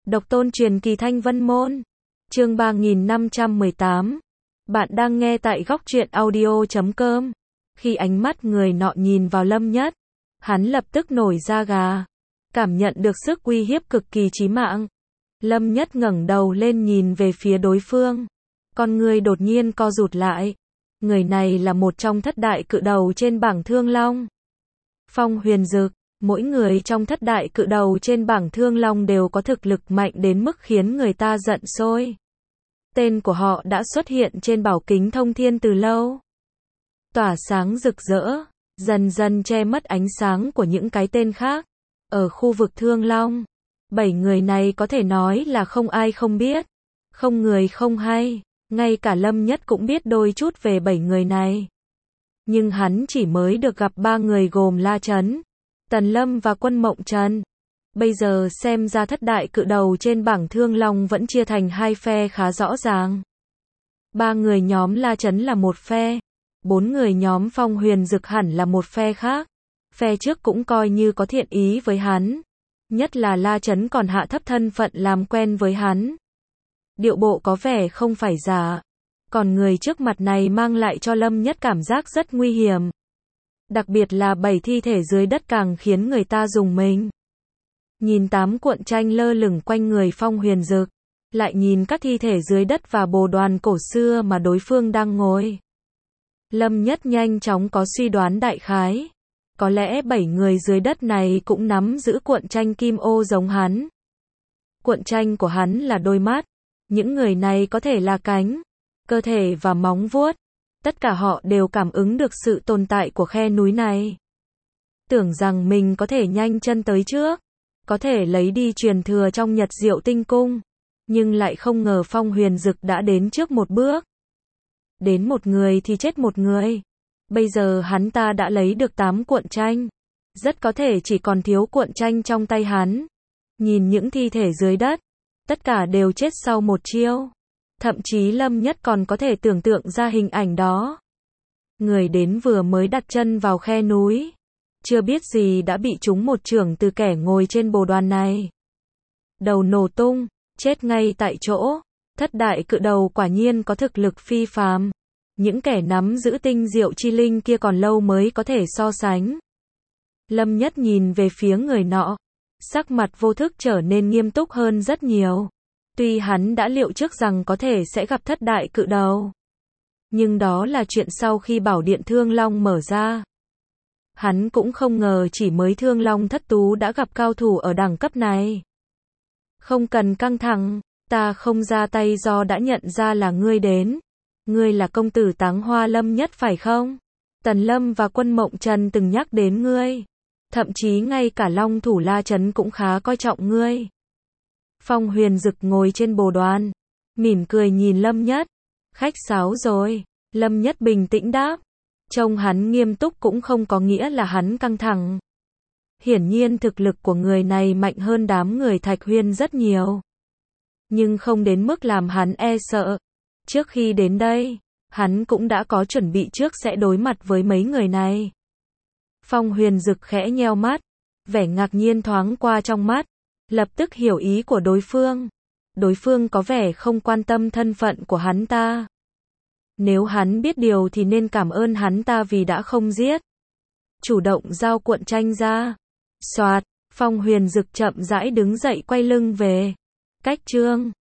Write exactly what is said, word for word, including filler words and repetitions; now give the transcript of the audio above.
Độc tôn truyền kỳ Thanh Vân Môn. Chương ba nghìn năm trăm mười tám. Bạn đang nghe tại góc truyện audio chấm com. Khi ánh mắt người nọ nhìn vào Lâm Nhất, hắn lập tức nổi da gà, cảm nhận được sức uy hiếp cực kỳ chí mạng. Lâm Nhất ngẩng đầu lên nhìn về phía đối phương, con người đột nhiên co rụt lại. Người này là một trong thất đại cự đầu trên bảng Thương Long. Phong Huyền Dực. Mỗi người trong thất đại cự đầu trên bảng Thương Long đều có thực lực mạnh đến mức khiến người ta giận sôi. Tên của họ đã xuất hiện trên bảo kính thông thiên từ lâu, tỏa sáng rực rỡ, dần dần che mất ánh sáng của những cái tên khác. Ở khu vực Thương Long, bảy người này có thể nói là không ai không biết, không người không hay, ngay cả Lâm Nhất cũng biết đôi chút về bảy người này. Nhưng hắn chỉ mới được gặp ba người gồm La Chấn, Tần Lâm và Quân Mộng Trần. Bây giờ xem ra thất đại cự đầu trên bảng Thương Long vẫn chia thành hai phe khá rõ ràng. Ba người nhóm La Chấn là một phe, bốn người nhóm Phong Huyền Dực hẳn là một phe khác. Phe trước cũng coi như có thiện ý với hắn, nhất là La Chấn còn hạ thấp thân phận làm quen với hắn. Điệu bộ có vẻ không phải giả, còn người trước mặt này mang lại cho Lâm Nhất cảm giác rất nguy hiểm. Đặc biệt là bảy thi thể dưới đất càng khiến người ta rùng mình. Nhìn tám cuộn tranh lơ lửng quanh người Phong Huyền Dực, lại nhìn các thi thể dưới đất và bồ đoàn cổ xưa mà đối phương đang ngồi. Lâm Nhất nhanh chóng có suy đoán đại khái. Có lẽ bảy người dưới đất này cũng nắm giữ cuộn tranh kim ô giống hắn. Cuộn tranh của hắn là đôi mắt, những người này có thể là cánh, cơ thể và móng vuốt. Tất cả họ đều cảm ứng được sự tồn tại của khe núi này. Tưởng rằng mình có thể nhanh chân tới trước, có thể lấy đi truyền thừa trong Nhật Diệu Tinh Cung, nhưng lại không ngờ Phong Huyền Dực đã đến trước một bước. Đến một người thì chết một người. Bây giờ hắn ta đã lấy được tám cuộn tranh, rất có thể chỉ còn thiếu cuộn tranh trong tay hắn. Nhìn những thi thể dưới đất, tất cả đều chết sau một chiêu. Thậm chí Lâm Nhất còn có thể tưởng tượng ra hình ảnh đó. Người đến vừa mới đặt chân vào khe núi, chưa biết gì đã bị trúng một chưởng từ kẻ ngồi trên bồ đoàn này. Đầu nổ tung, chết ngay tại chỗ. Thất đại cự đầu quả nhiên có thực lực phi phàm. Những kẻ nắm giữ tinh diệu chi linh kia còn lâu mới có thể so sánh. Lâm Nhất nhìn về phía người nọ, sắc mặt vô thức trở nên nghiêm túc hơn rất nhiều. Tuy hắn đã liệu trước rằng có thể sẽ gặp thất đại cự đầu, nhưng đó là chuyện sau khi bảo điện Thương Long mở ra. Hắn cũng không ngờ chỉ mới Thương Long thất tú đã gặp cao thủ ở đẳng cấp này. Không cần căng thẳng, ta không ra tay do đã nhận ra là ngươi đến. Ngươi là công tử Táng Hoa Lâm Nhất phải không? Tần Lâm và Quân Mộng Trần từng nhắc đến ngươi. Thậm chí ngay cả Long thủ La Chấn cũng khá coi trọng ngươi. Phong Huyền Dực ngồi trên bồ đoàn, mỉm cười nhìn Lâm Nhất. Khách sáo rồi. Lâm Nhất bình tĩnh đáp. Trông hắn nghiêm túc cũng không có nghĩa là hắn căng thẳng. Hiển nhiên thực lực của người này mạnh hơn đám người Thạch Huyên rất nhiều, nhưng không đến mức làm hắn e sợ. Trước khi đến đây, hắn cũng đã có chuẩn bị trước sẽ đối mặt với mấy người này. Phong Huyền Dực khẽ nheo mắt, vẻ ngạc nhiên thoáng qua trong mắt, lập tức hiểu ý của đối phương. Đối phương có vẻ không quan tâm thân phận của hắn ta. Nếu hắn biết điều thì nên cảm ơn hắn ta vì đã không giết. Chủ động giao cuộn tranh ra. Soạt, Phong Huyền Dực chậm rãi đứng dậy quay lưng về. Cách chương